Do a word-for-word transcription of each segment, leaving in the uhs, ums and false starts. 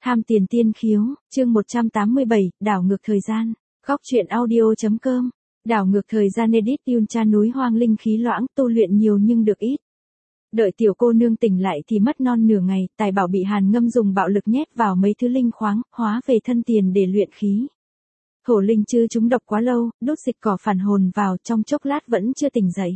Tham tiền tiên khiếu, chương một trăm tám mươi bảy, đảo ngược thời gian. Góc truyện audio.com. Đảo ngược thời gian edit Yuncha núi hoang linh khí loãng, tu luyện nhiều nhưng được ít. Đợi tiểu cô nương tỉnh lại thì mất non nửa ngày, tài bảo bị Hàn Ngâm dùng bạo lực nhét vào mấy thứ linh khoáng, hóa về thân tiền để luyện khí. Thổ linh chư chúng độc quá lâu, đốt dịch cỏ phản hồn vào, trong chốc lát vẫn chưa tỉnh dậy.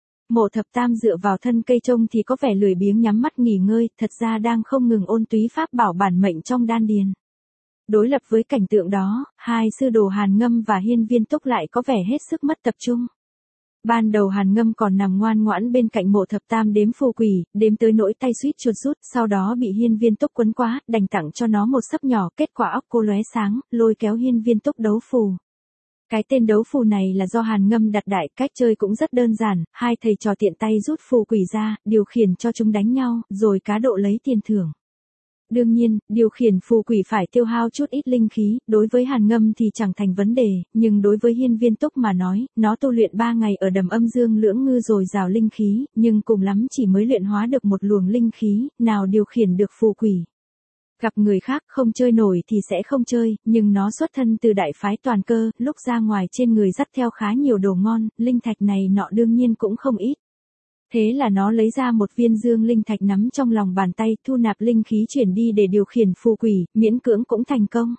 Mộ Thập Tam dựa vào thân cây trông thì có vẻ lười biếng nhắm mắt nghỉ ngơi, thật ra đang không ngừng ôn túy pháp bảo bản mệnh trong đan điền. Đối lập với cảnh tượng đó, hai sư đồ Hàn Ngâm và Hiên Viên Túc lại có vẻ hết sức mất tập trung. Ban đầu Hàn Ngâm còn nằm ngoan ngoãn bên cạnh Mộ Thập Tam đếm phù quỷ, đếm tới nỗi tay suýt chuột rút, sau đó bị Hiên Viên Túc quấn quá, đành tặng cho nó một sấp nhỏ, kết quả óc cô lóe sáng, lôi kéo Hiên Viên Túc đấu phù. Cái tên đấu phù này là do Hàn Ngâm đặt đại, cách chơi cũng rất đơn giản, hai thầy trò tiện tay rút phù quỷ ra, điều khiển cho chúng đánh nhau, rồi cá độ lấy tiền thưởng. Đương nhiên, điều khiển phù quỷ phải tiêu hao chút ít linh khí, đối với Hàn Ngâm thì chẳng thành vấn đề, nhưng đối với Hiên Viên Túc mà nói, nó tu luyện ba ngày ở đầm âm dương lưỡng ngư rồi rào linh khí, nhưng cùng lắm chỉ mới luyện hóa được một luồng linh khí, nào điều khiển được phù quỷ. Gặp người khác không chơi nổi thì sẽ không chơi, nhưng nó xuất thân từ đại phái Toàn Cơ, lúc ra ngoài trên người dắt theo khá nhiều đồ ngon, linh thạch này nọ đương nhiên cũng không ít. Thế là nó lấy ra một viên dương linh thạch nắm trong lòng bàn tay, thu nạp linh khí chuyển đi để điều khiển phù quỷ, miễn cưỡng cũng thành công.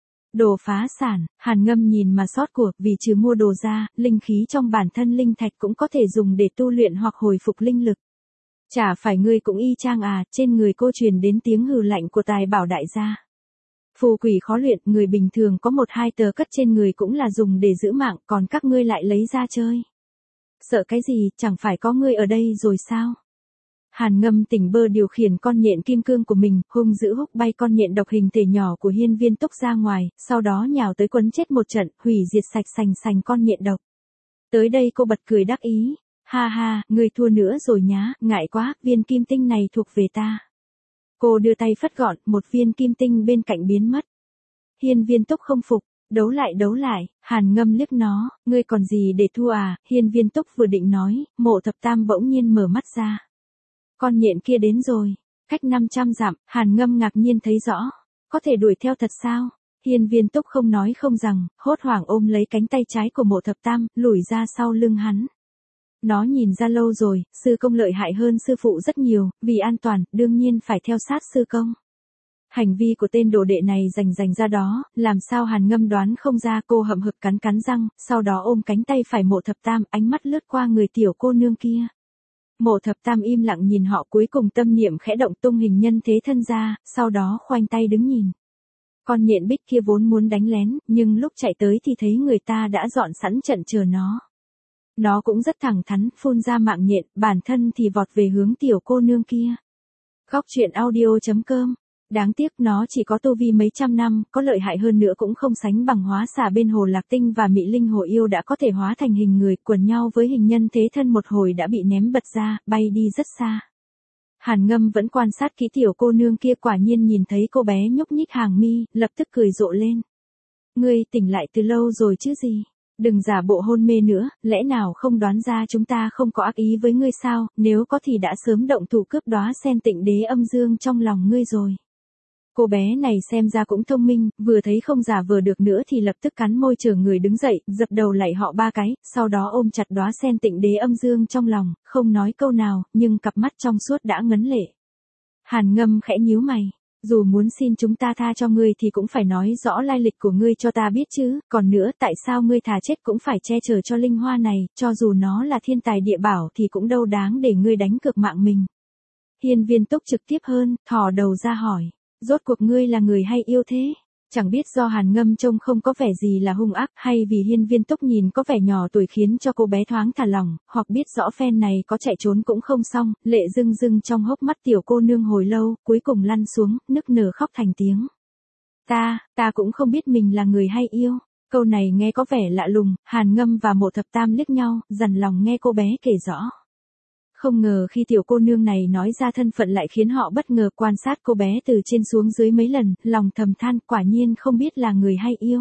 Đồ phá sản, Hàn Ngâm nhìn mà xót của, vì trừ mua đồ ra, linh khí trong bản thân linh thạch cũng có thể dùng để tu luyện hoặc hồi phục linh lực. Chả phải ngươi cũng y chang à, trên người cô truyền đến tiếng hừ lạnh của tài bảo đại gia. Phù quỷ khó luyện, người bình thường có một hai tờ cất trên người cũng là dùng để giữ mạng, còn các ngươi lại lấy ra chơi. Sợ cái gì, chẳng phải có ngươi ở đây rồi sao? Hàn Ngâm tỉnh bơ điều khiển con nhện kim cương của mình, hung dữ húc bay con nhện độc hình thể nhỏ của Hiên Viên Túc ra ngoài, sau đó nhào tới quấn chết một trận, hủy diệt sạch sành sành con nhện độc. Tới đây cô bật cười đắc ý. Ha ha, ngươi thua nữa rồi nhá, ngại quá, viên kim tinh này thuộc về ta. Cô đưa tay phất gọn, một viên kim tinh bên cạnh biến mất. Hiên Viên Túc không phục, đấu lại đấu lại, Hàn Ngâm liếc nó, ngươi còn gì để thua à, Hiên Viên Túc vừa định nói, Mộ Thập Tam bỗng nhiên mở mắt ra. Con nhện kia đến rồi, cách năm trăm dặm, Hàn Ngâm ngạc nhiên thấy rõ, có thể đuổi theo thật sao? Hiên Viên Túc không nói không rằng, hốt hoảng ôm lấy cánh tay trái của Mộ Thập Tam, lùi ra sau lưng hắn. Nó nhìn ra lâu rồi, sư công lợi hại hơn sư phụ rất nhiều, vì an toàn, đương nhiên phải theo sát sư công. Hành vi của tên đồ đệ này rành rành ra đó, làm sao Hàn Ngâm đoán không ra. Cô hậm hực cắn cắn răng, sau đó ôm cánh tay phải Mộ Thập Tam, ánh mắt lướt qua người tiểu cô nương kia. Mộ Thập Tam im lặng nhìn họ, cuối cùng tâm niệm khẽ động tung hình nhân thế thân ra, sau đó khoanh tay đứng nhìn. Con nhện bích kia vốn muốn đánh lén, nhưng lúc chạy tới thì thấy người ta đã dọn sẵn trận chờ nó. Nó cũng rất thẳng thắn, phun ra mạng nhện, bản thân thì vọt về hướng tiểu cô nương kia. Góc truyện audio.com. Đáng tiếc nó chỉ có tu vi mấy trăm năm, có lợi hại hơn nữa cũng không sánh bằng hóa xà bên hồ Lạc Tinh và Mị Linh Hồ Yêu đã có thể hóa thành hình người, quần nhau với hình nhân thế thân một hồi đã bị ném bật ra, bay đi rất xa. Hàn Ngâm vẫn quan sát kỹ tiểu cô nương kia, quả nhiên nhìn thấy cô bé nhúc nhích hàng mi, lập tức cười rộ lên. Ngươi tỉnh lại từ lâu rồi chứ gì? Đừng giả bộ hôn mê nữa, lẽ nào không đoán ra chúng ta không có ác ý với ngươi sao, nếu có thì đã sớm động thủ cướp đóa sen tịnh đế âm dương trong lòng ngươi rồi. Cô bé này xem ra cũng thông minh, vừa thấy không giả vờ được nữa thì lập tức cắn môi chờ người đứng dậy, dập đầu lạy họ ba cái, sau đó ôm chặt đóa sen tịnh đế âm dương trong lòng, không nói câu nào, nhưng cặp mắt trong suốt đã ngấn lệ. Hàn Ngâm khẽ nhíu mày. Dù muốn xin chúng ta tha cho ngươi thì cũng phải nói rõ lai lịch của ngươi cho ta biết chứ, còn nữa tại sao ngươi thà chết cũng phải che chở cho linh hoa này, cho dù nó là thiên tài địa bảo thì cũng đâu đáng để ngươi đánh cược mạng mình. Hiên Viên Túc trực tiếp hơn, thò đầu ra hỏi, rốt cuộc ngươi là người hay yêu thế? Chẳng biết do Hàn Ngâm trông không có vẻ gì là hung ác, hay vì Hiên Viên Túc nhìn có vẻ nhỏ tuổi khiến cho cô bé thoáng thả lỏng, hoặc biết rõ phen này có chạy trốn cũng không xong, lệ rưng rưng trong hốc mắt tiểu cô nương hồi lâu, cuối cùng lăn xuống, nức nở khóc thành tiếng. Ta, ta cũng không biết mình là người hay yêu. Câu này nghe có vẻ lạ lùng, Hàn Ngâm và Mộ Thập Tam liếc nhau, dằn lòng nghe cô bé kể rõ. Không ngờ khi tiểu cô nương này nói ra thân phận lại khiến họ bất ngờ, quan sát cô bé từ trên xuống dưới mấy lần, lòng thầm than quả nhiên không biết là người hay yêu.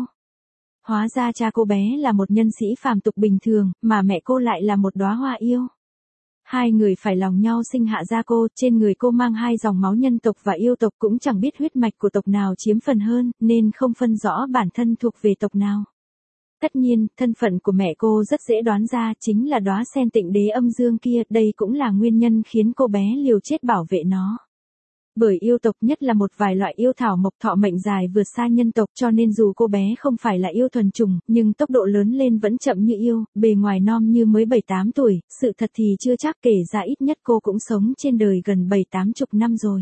Hóa ra cha cô bé là một nhân sĩ phàm tục bình thường, mà mẹ cô lại là một đóa hoa yêu. Hai người phải lòng nhau sinh hạ ra cô, trên người cô mang hai dòng máu nhân tộc và yêu tộc, cũng chẳng biết huyết mạch của tộc nào chiếm phần hơn, nên không phân rõ bản thân thuộc về tộc nào. Tất nhiên, thân phận của mẹ cô rất dễ đoán ra, chính là đóa sen tịnh đế âm dương kia, đây cũng là nguyên nhân khiến cô bé liều chết bảo vệ nó. Bởi yêu tộc, nhất là một vài loại yêu thảo mộc thọ mệnh dài vượt xa nhân tộc, cho nên dù cô bé không phải là yêu thuần chủng, nhưng tốc độ lớn lên vẫn chậm như yêu, bề ngoài non như mới bảy tám tuổi, sự thật thì chưa chắc, kể ra ít nhất cô cũng sống trên đời gần bảy tám chục năm rồi.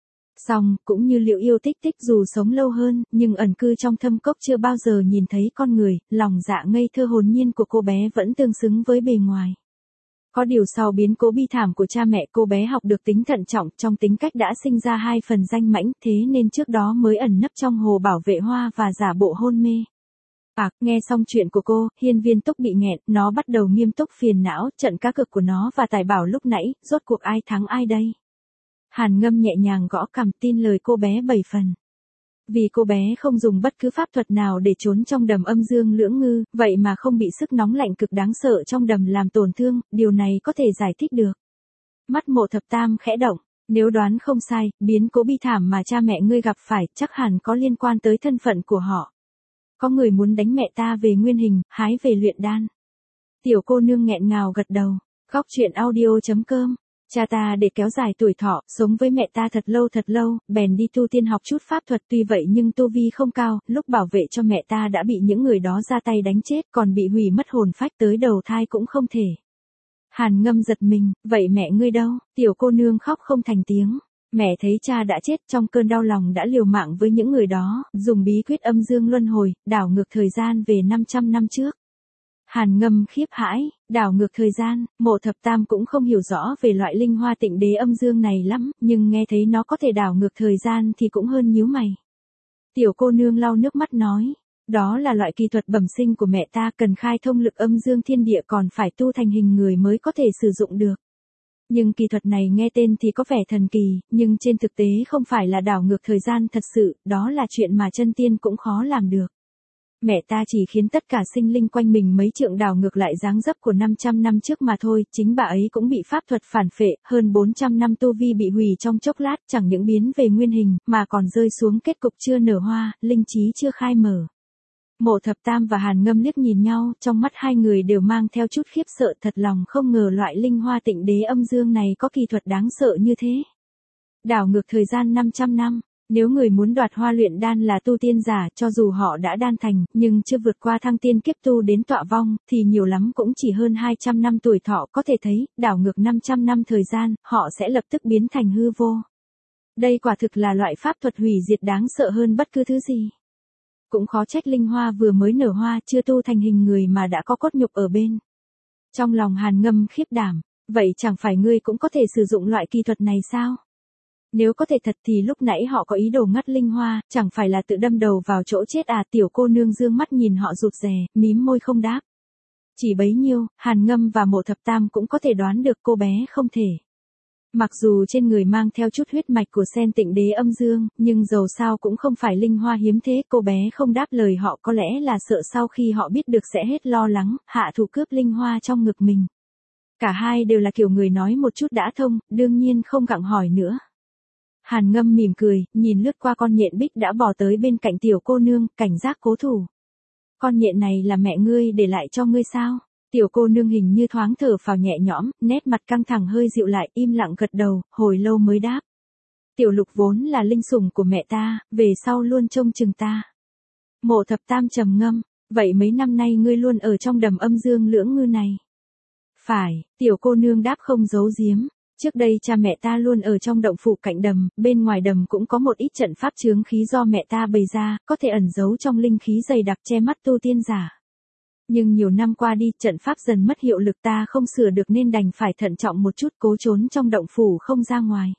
Song, cũng như Liệu Yêu Tích Tích dù sống lâu hơn, nhưng ẩn cư trong thâm cốc chưa bao giờ nhìn thấy con người, lòng dạ ngây thơ hồn nhiên của cô bé vẫn tương xứng với bề ngoài. Có điều sau biến cố bi thảm của cha mẹ, cô bé học được tính thận trọng, trong tính cách đã sinh ra hai phần danh mãnh, thế nên trước đó mới ẩn nấp trong hồ bảo vệ hoa và giả bộ hôn mê. À, nghe xong chuyện của cô, Hiên Viên Túc bị nghẹn, nó bắt đầu nghiêm túc phiền não, trận cá cược của nó và Tài Bảo lúc nãy, rốt cuộc ai thắng ai đây? Hàn Ngâm nhẹ nhàng gõ cằm, tin lời cô bé bảy phần. Vì cô bé không dùng bất cứ pháp thuật nào để trốn trong đầm âm dương lưỡng ngư, vậy mà không bị sức nóng lạnh cực đáng sợ trong đầm làm tổn thương, điều này có thể giải thích được. Mắt Mộ Thập Tam khẽ động, nếu đoán không sai, biến cố bi thảm mà cha mẹ ngươi gặp phải chắc hẳn có liên quan tới thân phận của họ. Có người muốn đánh mẹ ta về nguyên hình, hái về luyện đan. Tiểu cô nương nghẹn ngào gật đầu. Góc truyện audio chấm com. Cha ta để kéo dài tuổi thọ, sống với mẹ ta thật lâu thật lâu, bèn đi tu tiên học chút pháp thuật, tuy vậy nhưng tu vi không cao, lúc bảo vệ cho mẹ ta đã bị những người đó ra tay đánh chết, còn bị hủy mất hồn phách, tới đầu thai cũng không thể. Hàn Ngâm giật mình, vậy mẹ ngươi đâu? Tiểu cô nương khóc không thành tiếng. Mẹ thấy cha đã chết, trong cơn đau lòng đã liều mạng với những người đó, dùng bí quyết âm dương luân hồi, đảo ngược thời gian về năm trăm năm trước. Hàn Ngâm khiếp hãi, đảo ngược thời gian, Mộ Thập Tam cũng không hiểu rõ về loại linh hoa tịnh đế âm dương này lắm, nhưng nghe thấy nó có thể đảo ngược thời gian thì cũng hơn nhíu mày. Tiểu cô nương lau nước mắt nói, đó là loại kỳ thuật bẩm sinh của mẹ ta, cần khai thông lực âm dương thiên địa, còn phải tu thành hình người mới có thể sử dụng được. Nhưng kỳ thuật này nghe tên thì có vẻ thần kỳ, nhưng trên thực tế không phải là đảo ngược thời gian thật sự, đó là chuyện mà chân tiên cũng khó làm được. Mẹ ta chỉ khiến tất cả sinh linh quanh mình mấy trượng đảo ngược lại dáng dấp của năm trăm năm trước mà thôi, chính bà ấy cũng bị pháp thuật phản phệ, hơn bốn trăm năm tu vi bị hủy trong chốc lát, chẳng những biến về nguyên hình, mà còn rơi xuống kết cục chưa nở hoa, linh trí chưa khai mở. Mộ Thập Tam và Hàn Ngâm liếc nhìn nhau, trong mắt hai người đều mang theo chút khiếp sợ, thật lòng không ngờ loại linh hoa tịnh đế âm dương này có kỳ thuật đáng sợ như thế. Đảo ngược thời gian năm trăm năm. Nếu người muốn đoạt hoa luyện đan là tu tiên giả, cho dù họ đã đan thành, nhưng chưa vượt qua thăng tiên kiếp tu đến tọa vong, thì nhiều lắm cũng chỉ hơn hai trăm năm tuổi thọ, có thể thấy, đảo ngược năm trăm năm thời gian, họ sẽ lập tức biến thành hư vô. Đây quả thực là loại pháp thuật hủy diệt đáng sợ hơn bất cứ thứ gì. Cũng khó trách linh hoa vừa mới nở hoa, chưa tu thành hình người mà đã có cốt nhục ở bên. Trong lòng Hàn Ngâm khiếp đảm, vậy chẳng phải ngươi cũng có thể sử dụng loại kỳ thuật này sao? Nếu có thể thật thì lúc nãy họ có ý đồ ngắt linh hoa, chẳng phải là tự đâm đầu vào chỗ chết à? Tiểu cô nương dương mắt nhìn họ rụt rè, mím môi không đáp. Chỉ bấy nhiêu, Hàn Ngâm và Mộ Thập Tam cũng có thể đoán được cô bé không thể. Mặc dù trên người mang theo chút huyết mạch của sen tịnh đế âm dương, nhưng dầu sao cũng không phải linh hoa hiếm thế, cô bé không đáp lời họ, có lẽ là sợ sau khi họ biết được sẽ hết lo lắng, hạ thủ cướp linh hoa trong ngực mình. Cả hai đều là kiểu người nói một chút đã thông, đương nhiên không gặng hỏi nữa. Hàn Ngâm mỉm cười, nhìn lướt qua con nhện bích đã bò tới bên cạnh tiểu cô nương, cảnh giác cố thủ. Con nhện này là mẹ ngươi để lại cho ngươi sao? Tiểu cô nương hình như thoáng thở phào nhẹ nhõm, nét mặt căng thẳng hơi dịu lại, im lặng gật đầu, hồi lâu mới đáp. Tiểu Lục vốn là linh sủng của mẹ ta, về sau luôn trông chừng ta. Mộ Thập Tam trầm ngâm, vậy mấy năm nay ngươi luôn ở trong đầm âm dương lưỡng ngư này? Phải, tiểu cô nương đáp không giấu giếm. Trước đây cha mẹ ta luôn ở trong động phủ cạnh đầm, bên ngoài đầm cũng có một ít trận pháp chướng khí do mẹ ta bày ra, có thể ẩn giấu trong linh khí dày đặc che mắt tu tiên giả. Nhưng nhiều năm qua đi, trận pháp dần mất hiệu lực, ta không sửa được nên đành phải thận trọng một chút, cố trốn trong động phủ không ra ngoài.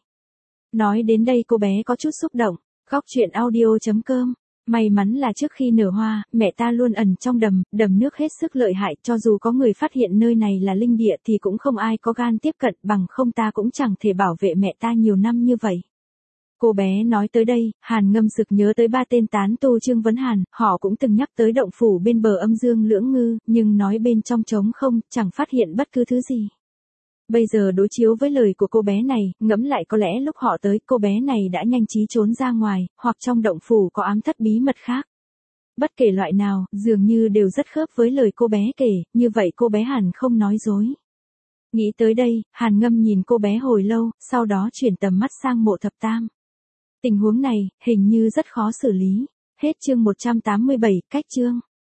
Nói đến đây cô bé có chút xúc động. Góc truyện audio chấm com. May mắn là trước khi nở hoa, mẹ ta luôn ẩn trong đầm, đầm nước hết sức lợi hại, cho dù có người phát hiện nơi này là linh địa thì cũng không ai có gan tiếp cận, bằng không ta cũng chẳng thể bảo vệ mẹ ta nhiều năm như vậy. Cô bé nói tới đây, Hàn Ngâm sực nhớ tới ba tên tán tu Trương Vấn Hàn, họ cũng từng nhắc tới động phủ bên bờ âm dương lưỡng ngư, nhưng nói bên trong trống không, chẳng phát hiện bất cứ thứ gì. Bây giờ đối chiếu với lời của cô bé này, ngẫm lại có lẽ lúc họ tới, cô bé này đã nhanh trí trốn ra ngoài, hoặc trong động phủ có ám thất bí mật khác. Bất kể loại nào, dường như đều rất khớp với lời cô bé kể, như vậy cô bé hẳn không nói dối. Nghĩ tới đây, Hàn Ngâm nhìn cô bé hồi lâu, sau đó chuyển tầm mắt sang Mộ Thập Tam. Tình huống này, hình như rất khó xử lý. Hết chương một trăm tám mươi bảy, cách chương.